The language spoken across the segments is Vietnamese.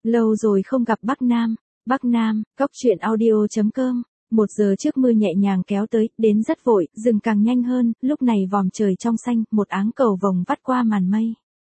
Lâu rồi không gặp Bắc Nam. Bắc Nam, Cóc Truyện Audio.com. 1 giờ trước mưa nhẹ nhàng kéo tới, đến rất vội, dừng càng nhanh hơn, lúc này vòm trời trong xanh, một áng cầu vồng vắt qua màn mây.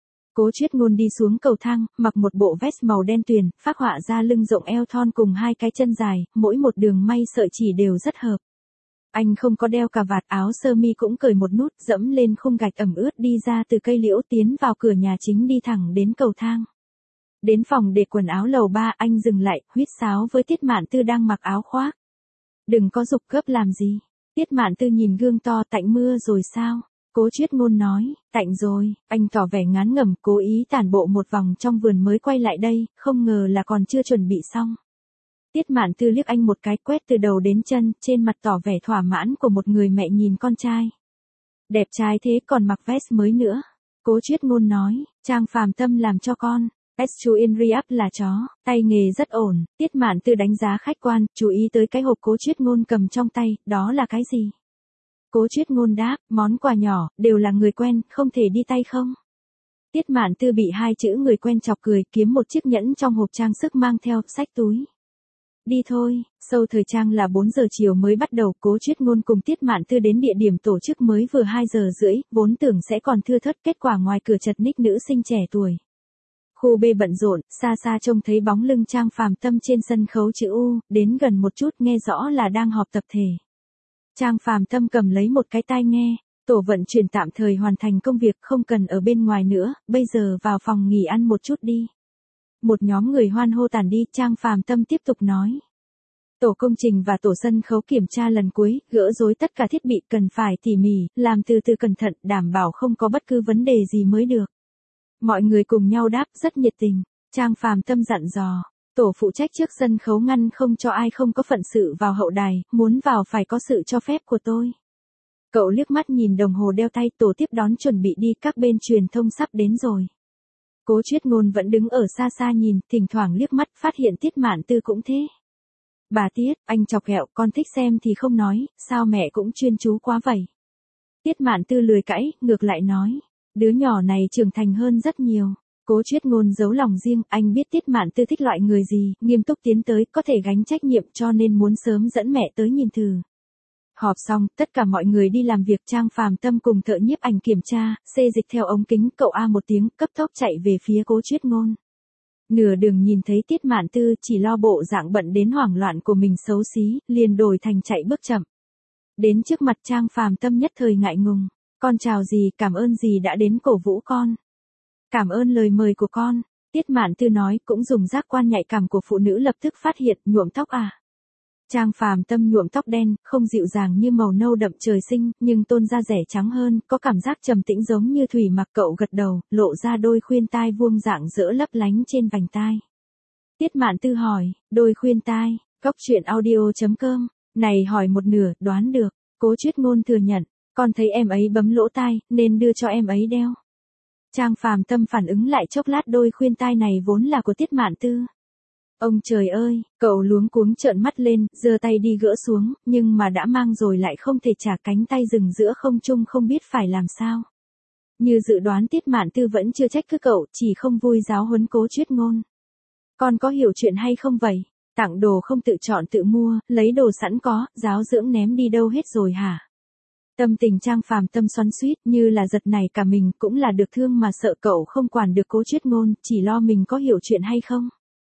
Cố Chuyết Ngôn đi xuống cầu thang, mặc một bộ vest màu đen tuyền, phác họa ra lưng rộng eo thon cùng hai cái chân dài, mỗi một đường may sợi chỉ đều rất hợp. Anh không có đeo cà vạt, áo sơ mi cũng cởi một nút, dẫm lên khung gạch ẩm ướt đi ra từ cây liễu, tiến vào cửa nhà chính đi thẳng đến cầu thang. Đến phòng để quần áo lầu 3, anh dừng lại, huýt sáo với Tiết Mạn Tư đang mặc áo khoác. Đừng có giục gấp làm gì. Tiết Mạn Tư nhìn gương to, tạnh mưa rồi sao? Cố Chuyết Ngôn nói, tạnh rồi. Anh tỏ vẻ ngán ngẩm, cố ý tản bộ một vòng trong vườn mới quay lại đây, không ngờ là còn chưa chuẩn bị xong. Tiết Mạn Tư liếc anh một cái, quét từ đầu đến chân, trên mặt tỏ vẻ thỏa mãn của một người mẹ nhìn con trai. Đẹp trai thế còn mặc vest mới nữa. Cố Chuyết Ngôn nói, Trang Phàm Tâm làm cho con. Estuin Riap là chó, tay nghề rất ổn. Tiết Mạn Tư đánh giá khách quan, chú ý tới cái hộp Cố Chuyết Ngôn cầm trong tay, đó là cái gì? Cố Chuyết Ngôn đáp, món quà nhỏ, đều là người quen, không thể đi tay không. Tiết Mạn Tư bị hai chữ người quen chọc cười, kiếm một chiếc nhẫn trong hộp trang sức mang theo, xách túi. Đi thôi. Show thời trang là 4 giờ chiều mới bắt đầu, Cố Chuyết Ngôn cùng Tiết Mạn Tư đến địa điểm tổ chức mới vừa 2 giờ rưỡi, vốn tưởng sẽ còn thưa thớt, kết quả ngoài cửa chật ních nữ sinh trẻ tuổi. Khu B bận rộn, xa xa trông thấy bóng lưng Trang Phàm Tâm trên sân khấu chữ U, đến gần một chút nghe rõ là đang họp tập thể. Trang Phàm Tâm cầm lấy một cái tai nghe, tổ vận chuyển tạm thời hoàn thành công việc, không cần ở bên ngoài nữa, bây giờ vào phòng nghỉ ăn một chút đi. Một nhóm người hoan hô tản đi, Trang Phàm Tâm tiếp tục nói. Tổ công trình và tổ sân khấu kiểm tra lần cuối, gỡ rối tất cả thiết bị cần phải tỉ mỉ, làm từ từ cẩn thận, đảm bảo không có bất cứ vấn đề gì mới được. Mọi người cùng nhau đáp, rất nhiệt tình. Trang Phàm Tâm dặn dò, tổ phụ trách trước sân khấu ngăn không cho ai không có phận sự vào hậu đài, muốn vào phải có sự cho phép của tôi. Cậu liếc mắt nhìn đồng hồ đeo tay, tổ tiếp đón chuẩn bị đi, các bên truyền thông sắp đến rồi. Cố Chuyết Ngôn vẫn đứng ở xa xa nhìn, thỉnh thoảng liếc mắt, phát hiện Tiết Mạn Tư cũng thế. Bà Tiết, anh chọc ghẹo, con thích xem thì không nói, sao mẹ cũng chuyên chú quá vậy. Tiết Mạn Tư lười cãi, ngược lại nói, đứa nhỏ này trưởng thành hơn rất nhiều. Cố Chuyết Ngôn giấu lòng riêng, anh biết Tiết Mạn Tư thích loại người gì, nghiêm túc tiến tới, có thể gánh trách nhiệm cho nên muốn sớm dẫn mẹ tới nhìn thử. Họp xong, tất cả mọi người đi làm việc, Trang Phàm Tâm cùng thợ nhiếp ảnh kiểm tra, xê dịch theo ống kính, cậu A một tiếng, cấp tốc chạy về phía Cố Chuyết Ngôn. Nửa đường nhìn thấy Tiết Mạn Tư, chỉ lo bộ dạng bận đến hoảng loạn của mình xấu xí, liền đổi thành chạy bước chậm. Đến trước mặt Trang Phàm Tâm nhất thời ngại ngùng, con chào dì, cảm ơn dì đã đến cổ vũ con. Cảm ơn lời mời của con, Tiết Mạn Tư nói, cũng dùng giác quan nhạy cảm của phụ nữ lập tức phát hiện, nhuộm tóc à. Trang Phàm Tâm nhuộm tóc đen, không dịu dàng như màu nâu đậm trời sinh, nhưng tôn da rẻ trắng hơn, có cảm giác trầm tĩnh giống như thủy mặc, cậu gật đầu, lộ ra đôi khuyên tai vuông dạng dỡ lấp lánh trên vành tai. Tiết Mạn Tư hỏi, đôi khuyên tai, Cóc Truyện Audio.com, này hỏi một nửa, đoán được, Cố Chuyết Ngôn thừa nhận, con thấy em ấy bấm lỗ tai, nên đưa cho em ấy đeo. Trang Phàm Tâm phản ứng lại chốc lát, đôi khuyên tai này vốn là của Tiết Mạn Tư. Ông trời ơi, cậu luống cuống trợn mắt lên, giơ tay đi gỡ xuống, nhưng mà đã mang rồi lại không thể trả, cánh tay dừng giữa không trung không biết phải làm sao. Như dự đoán, Tiết Mạn Tư vẫn chưa trách cứ cậu, chỉ không vui giáo huấn Cố Chuyết Ngôn. Con có hiểu chuyện hay không vậy? Tặng đồ không tự chọn tự mua, lấy đồ sẵn có, giáo dưỡng ném đi đâu hết rồi hả? Tâm tình Trang Phàm Tâm xoắn xuýt, như là giật nảy cả mình, cũng là được thương mà sợ cậu không quản được Cố Chuyết Ngôn, chỉ lo mình có hiểu chuyện hay không.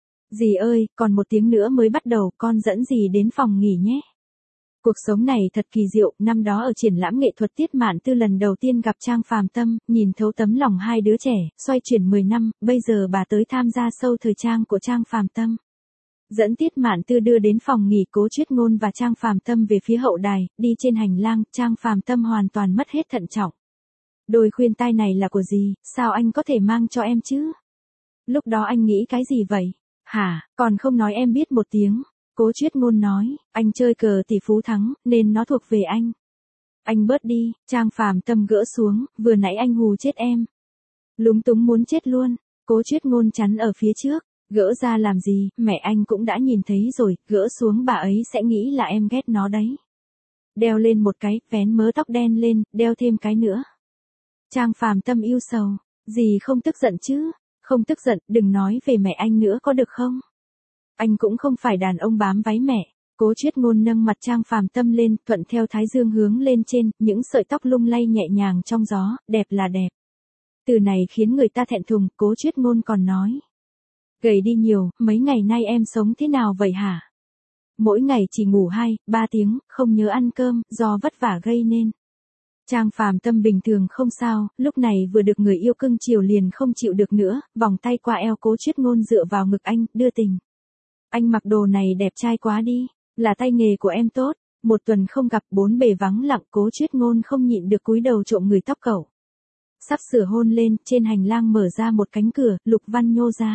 Dì ơi, còn 1 tiếng nữa mới bắt đầu, con dẫn dì đến phòng nghỉ nhé. Cuộc sống này thật kỳ diệu, năm đó ở triển lãm nghệ thuật Tiết Mạn Tư lần đầu tiên gặp Trang Phàm Tâm, nhìn thấu tấm lòng hai đứa trẻ, xoay chuyển 10 năm, bây giờ bà tới tham gia show thời trang của Trang Phàm Tâm. Dẫn Tiết Mạn Tư đưa đến phòng nghỉ, Cố Chuyết Ngôn và Trang Phàm Tâm về phía hậu đài, đi trên hành lang, Trang Phàm Tâm hoàn toàn mất hết thận trọng. Đôi khuyên tai này là của gì, sao anh có thể mang cho em chứ? Lúc đó anh nghĩ cái gì vậy? Hả, còn không nói em biết 1 tiếng. Cố Chuyết Ngôn nói, anh chơi cờ tỷ phú thắng, nên nó thuộc về anh. Anh bớt đi, Trang Phàm Tâm gỡ xuống, vừa nãy anh hù chết em. Lúng túng muốn chết luôn, Cố Chuyết Ngôn chắn ở phía trước, gỡ ra làm gì, mẹ anh cũng đã nhìn thấy rồi, gỡ xuống bà ấy sẽ nghĩ là em ghét nó đấy. Đeo lên một cái, vén mớ tóc đen lên, đeo thêm cái nữa. Trang Phàm Tâm yêu sầu, dì không tức giận chứ? Không tức giận, đừng nói về mẹ anh nữa có được không? Anh cũng không phải đàn ông bám váy mẹ. Cố Chuyết Ngôn nâng mặt Trang Phàm Tâm lên, thuận theo thái dương hướng lên trên, những sợi tóc lung lay nhẹ nhàng trong gió, đẹp là đẹp. Từ này khiến người ta thẹn thùng, Cố Chuyết Ngôn còn nói. Gầy đi nhiều, mấy ngày nay em sống thế nào vậy hả? Mỗi ngày chỉ ngủ 2-3 tiếng, không nhớ ăn cơm, do vất vả gây nên. Trang Phàm Tâm bình thường không sao, lúc này vừa được người yêu cưng chiều liền không chịu được nữa, vòng tay qua eo Cố Chuyết Ngôn dựa vào ngực anh, đưa tình. Anh mặc đồ này đẹp trai quá đi, là tay nghề của em tốt. Một tuần không gặp, bốn bề vắng lặng, Cố Chuyết Ngôn không nhịn được cúi đầu trộm người tóc cẩu. Sắp sửa hôn lên, trên hành lang mở ra một cánh cửa, Lục Văn nhô ra.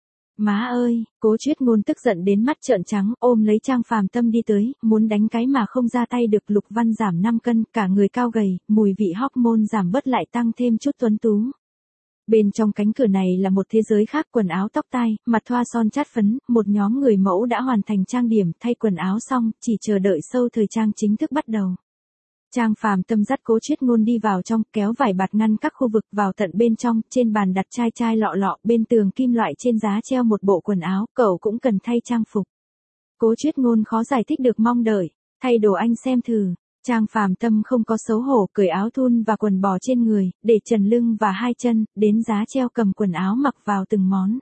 Má ơi, Cố Chuyết Ngôn tức giận đến mắt trợn trắng, ôm lấy Trang Phàm Tâm đi tới, muốn đánh cái mà không ra tay được. Lục Văn giảm 5 cân, cả người cao gầy, mùi vị hormone giảm bớt lại tăng thêm chút tuấn tú. Bên trong cánh cửa này là một thế giới khác, quần áo tóc tai, mặt thoa son chát phấn, một nhóm người mẫu đã hoàn thành trang điểm, thay quần áo xong, chỉ chờ đợi show thời trang chính thức bắt đầu. Trang Phàm Tâm dắt Cố Chuyết Ngôn đi vào trong, kéo vải bạt ngăn các khu vực vào tận bên trong, trên bàn đặt chai chai lọ lọ, bên tường kim loại trên giá treo một bộ quần áo, cậu cũng cần thay trang phục. Cố Chuyết Ngôn khó giải thích được mong đợi, thay đồ anh xem thử. Trang Phàm Tâm không có xấu hổ, cởi áo thun và quần bò trên người, để trần lưng và hai chân, đến giá treo cầm quần áo mặc vào từng món.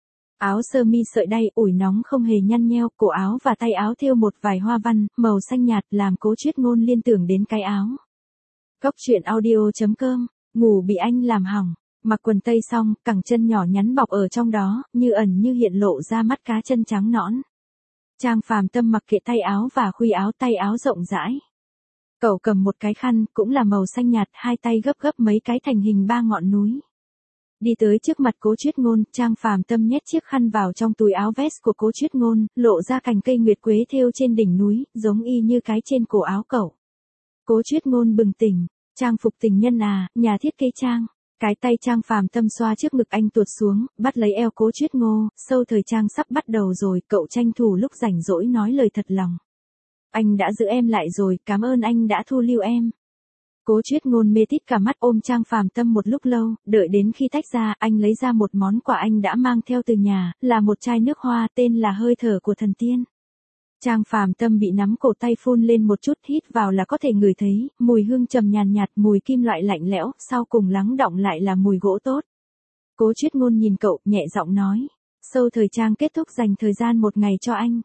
Áo sơ mi sợi đay ủi nóng không hề nhăn nheo, cổ áo và tay áo thêu một vài hoa văn, màu xanh nhạt làm Cố Chuyết Ngôn liên tưởng đến cái áo. Cóc truyện audio.com, ngủ bị anh làm hỏng, mặc quần tây xong, cẳng chân nhỏ nhắn bọc ở trong đó, như ẩn như hiện lộ ra mắt cá chân trắng nõn. Trang Phàm Tâm mặc kệ tay áo và khuy áo, tay áo rộng rãi. Cậu cầm một cái khăn, cũng là màu xanh nhạt, hai tay gấp gấp mấy cái thành hình 3 ngọn núi. Đi tới trước mặt Cố Chuyết Ngôn, Trang Phàm Tâm nhét chiếc khăn vào trong túi áo vest của Cố Chuyết Ngôn, lộ ra cành cây nguyệt quế thêu trên đỉnh núi, giống y như cái trên cổ áo cậu. Cố Chuyết Ngôn bừng tỉnh, trang phục tình nhân à, nhà thiết kế Trang. Cái tay Trang Phàm Tâm xoa trước ngực anh tuột xuống, bắt lấy eo Cố Chuyết Ngôn, show thời trang sắp bắt đầu rồi, cậu tranh thủ lúc rảnh rỗi nói lời thật lòng. Anh đã giữ em lại rồi, cảm ơn anh đã thu lưu em. Cố Chuyết Ngôn mê tít cả mắt ôm Trang Phàm Tâm một lúc lâu, đợi đến khi tách ra, anh lấy ra một món quà anh đã mang theo từ nhà, là một chai nước hoa tên là Hơi thở của thần tiên. Trang Phàm Tâm bị nắm cổ tay phun lên một chút, hít vào là có thể ngửi thấy, mùi hương trầm nhàn nhạt, mùi kim loại lạnh lẽo, sau cùng lắng đọng lại là mùi gỗ tốt. Cố Chuyết Ngôn nhìn cậu, nhẹ giọng nói, show thời trang kết thúc, dành thời gian một ngày cho anh.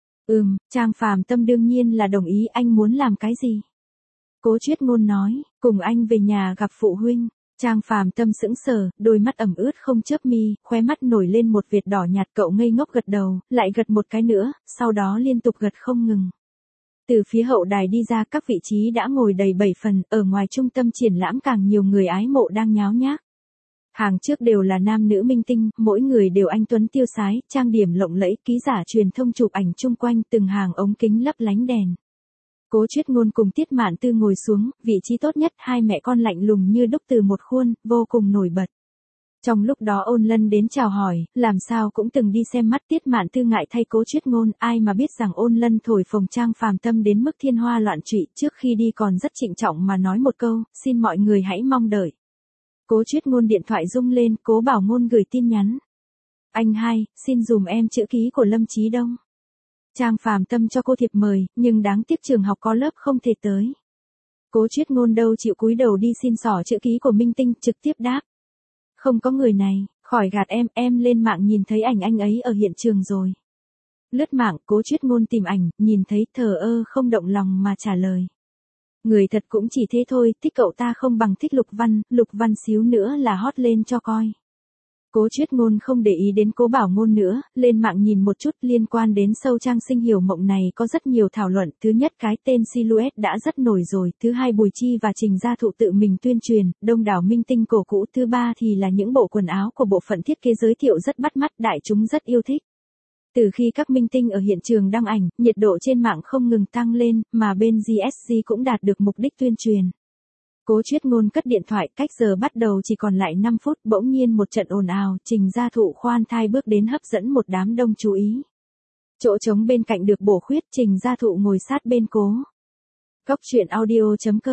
Trang Phàm Tâm đương nhiên là đồng ý, anh muốn làm cái gì? Cố Chuyết Ngôn nói, cùng anh về nhà gặp phụ huynh. Trang Phàm Tâm sững sờ, đôi mắt ẩm ướt không chớp mi, khóe mắt nổi lên một vệt đỏ nhạt, cậu ngây ngốc gật đầu, lại gật một cái nữa, sau đó liên tục gật không ngừng. Từ phía hậu đài đi ra, các vị trí đã ngồi đầy 7 phần, ở ngoài trung tâm triển lãm càng nhiều người ái mộ đang nháo nhác. Hàng trước đều là nam nữ minh tinh, mỗi người đều anh tuấn tiêu sái, trang điểm lộng lẫy, ký giả truyền thông chụp ảnh chung quanh, từng hàng ống kính lấp lánh đèn. Cố Chuyết Ngôn cùng Tiết Mạn Tư ngồi xuống, vị trí tốt nhất, hai mẹ con lạnh lùng như đúc từ một khuôn, vô cùng nổi bật. Trong lúc đó Ôn Lân đến chào hỏi, làm sao cũng từng đi xem mắt. Tiết Mạn Tư ngại thay Cố Chuyết Ngôn, ai mà biết rằng Ôn Lân thổi phồng Trang Phàm Tâm đến mức thiên hoa loạn trụy, trước khi đi còn rất trịnh trọng mà nói một câu, xin mọi người hãy mong đợi. Cố Chuyết Ngôn điện thoại rung lên, Cố Bảo Ngôn gửi tin nhắn. Anh hai, xin dùm em chữ ký của Lâm Chí Đông. Trang Phàm Tâm cho cô thiệp mời, nhưng đáng tiếc trường học có lớp không thể tới. Cố Chuyết Ngôn đâu chịu cúi đầu đi xin xỏ chữ ký của Minh Tinh, trực tiếp đáp. Không có người này, khỏi gạt em lên mạng nhìn thấy ảnh anh ấy ở hiện trường rồi. Lướt mạng, Cố Chuyết Ngôn tìm ảnh, nhìn thấy, thờ ơ không động lòng mà trả lời. Người thật cũng chỉ thế thôi, thích cậu ta không bằng thích Lục Văn xíu nữa là hot lên cho coi. Cố Chuyết Ngôn không để ý đến Cố Bảo Ngôn nữa, lên mạng nhìn một chút, liên quan đến show Trang Sinh Hiểu Mộng này có rất nhiều thảo luận, thứ nhất cái tên Silhouette đã rất nổi rồi, thứ hai Bùi Chi và Trình Gia Thụ tự mình tuyên truyền, đông đảo minh tinh cổ cũ, thứ ba thì là những bộ quần áo của bộ phận thiết kế giới thiệu rất bắt mắt, đại chúng rất yêu thích. Từ khi các minh tinh ở hiện trường đăng ảnh, nhiệt độ trên mạng không ngừng tăng lên, mà bên GSG cũng đạt được mục đích tuyên truyền. Cố Chuyết Ngôn cất điện thoại, cách giờ bắt đầu chỉ còn lại 5 phút, bỗng nhiên một trận ồn ào, Trình Gia Thụ khoan thai bước đến hấp dẫn một đám đông chú ý. Chỗ trống bên cạnh được bổ khuyết, Trình Gia Thụ ngồi sát bên Cố. Cóc truyện audio.com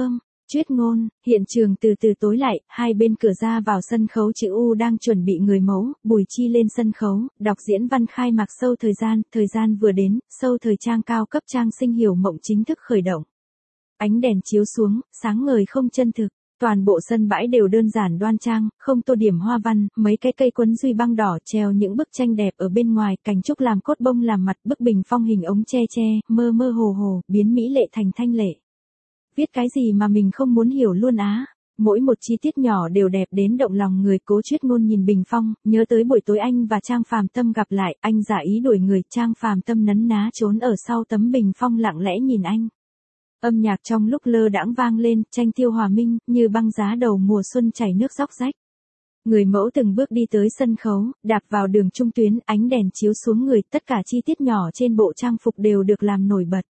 Chuyết ngôn, hiện trường từ từ tối lại, hai bên cửa ra vào sân khấu chữ U đang chuẩn bị người mẫu, Bùi Chi lên sân khấu, đọc diễn văn khai mạc show thời gian vừa đến, show thời trang cao cấp trang sinh hiểu mộng chính thức khởi động. Ánh đèn chiếu xuống, sáng ngời không chân thực. Toàn bộ sân bãi đều đơn giản đoan trang, không tô điểm hoa văn, mấy cái cây quấn duy băng đỏ treo những bức tranh đẹp ở bên ngoài, cành trúc làm cốt bông làm mặt, bức bình phong hình ống tre, mơ mơ hồ hồ, biến mỹ lệ thành thanh lệ. Viết cái gì mà mình không muốn hiểu luôn á. Mỗi một chi tiết nhỏ đều đẹp đến động lòng người. Cố Chuyết ngôn nhìn bình phong, nhớ tới buổi tối anh và Trang Phàm Tâm gặp lại, anh giả ý đuổi người, Trang Phàm Tâm nấn ná trốn ở sau tấm bình phong lặng lẽ nhìn anh. Âm nhạc trong lúc lơ đãng vang lên, tranh tiêu hòa minh, như băng giá đầu mùa xuân chảy nước róc rách. Người mẫu từng bước đi tới sân khấu, đạp vào đường trung tuyến, ánh đèn chiếu xuống người, tất cả chi tiết nhỏ trên bộ trang phục đều được làm nổi bật.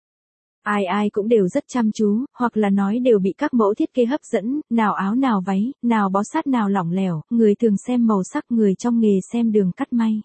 Ai cũng đều rất chăm chú, hoặc là nói đều bị các mẫu thiết kế hấp dẫn, nào áo nào váy, nào bó sát nào lỏng lẻo, người thường xem màu sắc, người trong nghề xem đường cắt may.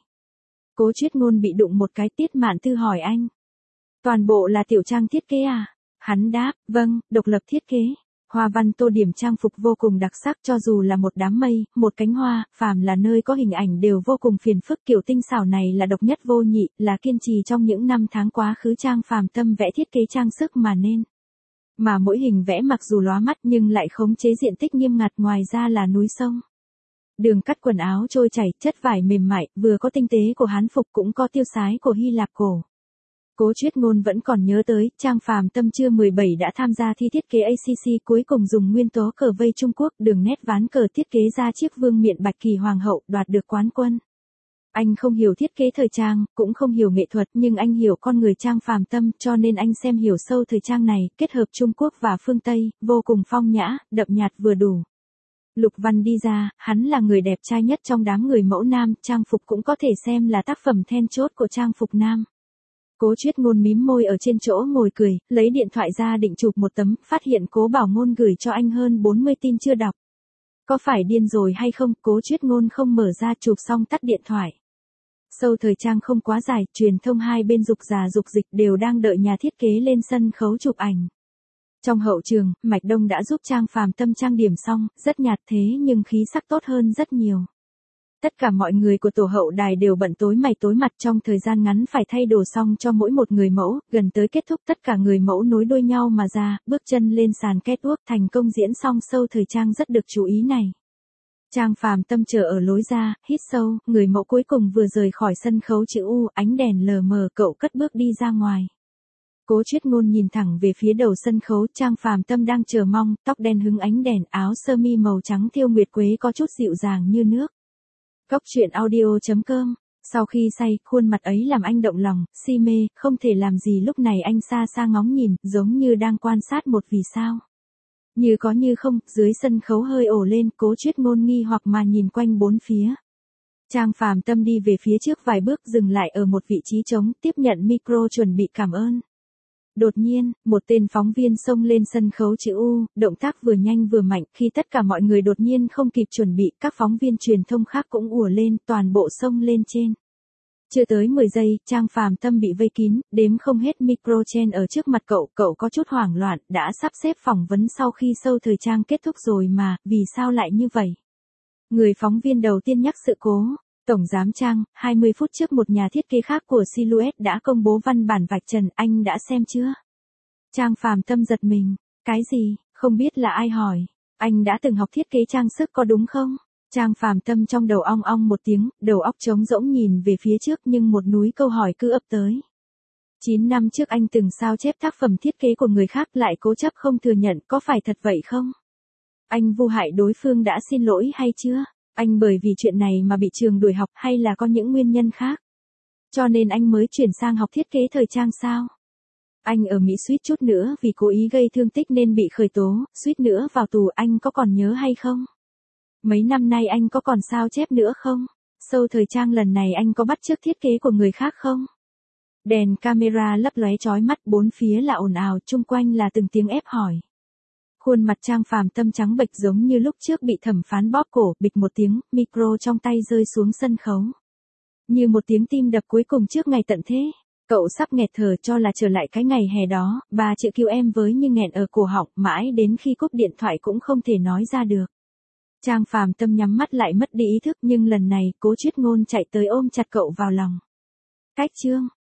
Cố Chuyết ngôn bị đụng một cái, Tiết Mạn Thư hỏi anh. Toàn bộ là tiểu trang thiết kế à? Hắn đáp, vâng, độc lập thiết kế. Hoa văn tô điểm trang phục vô cùng đặc sắc, cho dù là một đám mây, một cánh hoa, phàm là nơi có hình ảnh đều vô cùng phiền phức. Kiểu tinh xảo này là độc nhất vô nhị, là kiên trì trong những năm tháng quá khứ Trang Phàm Tâm vẽ thiết kế trang sức mà nên. Mà mỗi hình vẽ mặc dù lóa mắt nhưng lại khống chế diện tích nghiêm ngặt, ngoài ra là núi sông. Đường cắt quần áo trôi chảy, chất vải mềm mại, vừa có tinh tế của Hán phục cũng có tiêu sái của Hy Lạp cổ. Cố Chuyết ngôn vẫn còn nhớ tới, Trang Phàm Tâm chưa 17 đã tham gia thi thiết kế ACC, cuối cùng dùng nguyên tố cờ vây Trung Quốc, đường nét ván cờ thiết kế ra chiếc vương miện bạch kỳ hoàng hậu, đoạt được quán quân. Anh không hiểu thiết kế thời trang, cũng không hiểu nghệ thuật, nhưng anh hiểu con người Trang Phàm Tâm, cho nên anh xem hiểu sâu thời trang này, kết hợp Trung Quốc và phương Tây, vô cùng phong nhã, đậm nhạt vừa đủ. Lục Văn đi ra, hắn là người đẹp trai nhất trong đám người mẫu nam, trang phục cũng có thể xem là tác phẩm then chốt của trang phục nam. Cố Chuyết ngôn mím môi ở trên chỗ ngồi cười, lấy điện thoại ra định chụp một tấm, phát hiện Cố Bảo Ngôn gửi cho anh hơn 40 tin chưa đọc. Có phải điên rồi hay không? Cố Chuyết ngôn không mở ra, chụp xong tắt điện thoại. Show thời trang không quá dài, truyền thông hai bên dục giả dục dịch đều đang đợi nhà thiết kế lên sân khấu chụp ảnh. Trong hậu trường, Mạch Đông đã giúp Trang Phàm Tâm trang điểm xong, rất nhạt thế nhưng khí sắc tốt hơn rất nhiều. Tất cả mọi người của tổ hậu đài đều bận tối mày tối mặt, trong thời gian ngắn phải thay đồ xong cho mỗi một người mẫu, gần tới kết thúc tất cả người mẫu nối đuôi nhau mà ra, bước chân lên sàn catwalk, thành công diễn xong show thời trang rất được chú ý này. Trang Phàm Tâm chờ ở lối ra, hít sâu, người mẫu cuối cùng vừa rời khỏi sân khấu chữ U, ánh đèn lờ mờ, cậu cất bước đi ra ngoài. Cố Chuyết ngôn nhìn thẳng về phía đầu sân khấu, Trang Phàm Tâm đang chờ mong, tóc đen hứng ánh đèn, áo sơ mi màu trắng thiêu nguyệt quế có chút dịu dàng như nước. Cốc truyện audio.com. Sau khi say, khuôn mặt ấy làm anh động lòng, si mê, không thể làm gì lúc này anh xa xa ngóng nhìn, giống như đang quan sát một vì sao. Như có như không, dưới sân khấu hơi ồ lên, Cố Chuyết ngôn nghi hoặc mà nhìn quanh bốn phía. Trang Phàm Tâm đi về phía trước vài bước, dừng lại ở một vị trí trống, tiếp nhận micro chuẩn bị cảm ơn. Đột nhiên, một tên phóng viên xông lên sân khấu chữ U, động tác vừa nhanh vừa mạnh, khi tất cả mọi người đột nhiên không kịp chuẩn bị, các phóng viên truyền thông khác cũng ùa lên, toàn bộ xông lên trên. Chưa tới 10 giây, Trang Phàm Tâm bị vây kín, đếm không hết micro chen ở trước mặt cậu có chút hoảng loạn, đã sắp xếp phỏng vấn sau khi show thời trang kết thúc rồi mà, vì sao lại như vậy? Người phóng viên đầu tiên nhắc sự cố. Tổng giám Trang, 20 phút trước một nhà thiết kế khác của Silhouette đã công bố văn bản vạch trần, anh đã xem chưa? Trang Phàm Tâm giật mình, cái gì, không biết là ai hỏi, anh đã từng học thiết kế trang sức có đúng không? Trang Phàm Tâm trong đầu ong ong một tiếng, đầu óc trống rỗng nhìn về phía trước nhưng một núi câu hỏi cứ ập tới. 9 năm trước anh từng sao chép tác phẩm thiết kế của người khác lại cố chấp không thừa nhận, có phải thật vậy không? Anh vu hại đối phương đã xin lỗi hay chưa? Anh bởi vì chuyện này mà bị trường đuổi học hay là có những nguyên nhân khác? Cho nên anh mới chuyển sang học thiết kế thời trang sao? Anh ở Mỹ suýt chút nữa vì cố ý gây thương tích nên bị khởi tố, suýt nữa vào tù, anh có còn nhớ hay không? Mấy năm nay anh có còn sao chép nữa không? Show thời trang lần này anh có bắt chước thiết kế của người khác không? Đèn camera lấp lóe chói mắt, bốn phía là ồn ào, chung quanh là từng tiếng ép hỏi. Khuôn mặt Trang Phàm Tâm trắng bệch giống như lúc trước bị thẩm phán bóp cổ, bịch một tiếng, micro trong tay rơi xuống sân khấu. Như một tiếng tim đập cuối cùng trước ngày tận thế. Cậu sắp nghẹt thở cho là trở lại cái ngày hè đó, 3 chữ cứu em với như nghẹn ở cổ họng, mãi đến khi cúp điện thoại cũng không thể nói ra được. Trang Phàm Tâm nhắm mắt lại mất đi ý thức, nhưng lần này Cố Chuyết Ngôn chạy tới ôm chặt cậu vào lòng. Cách chương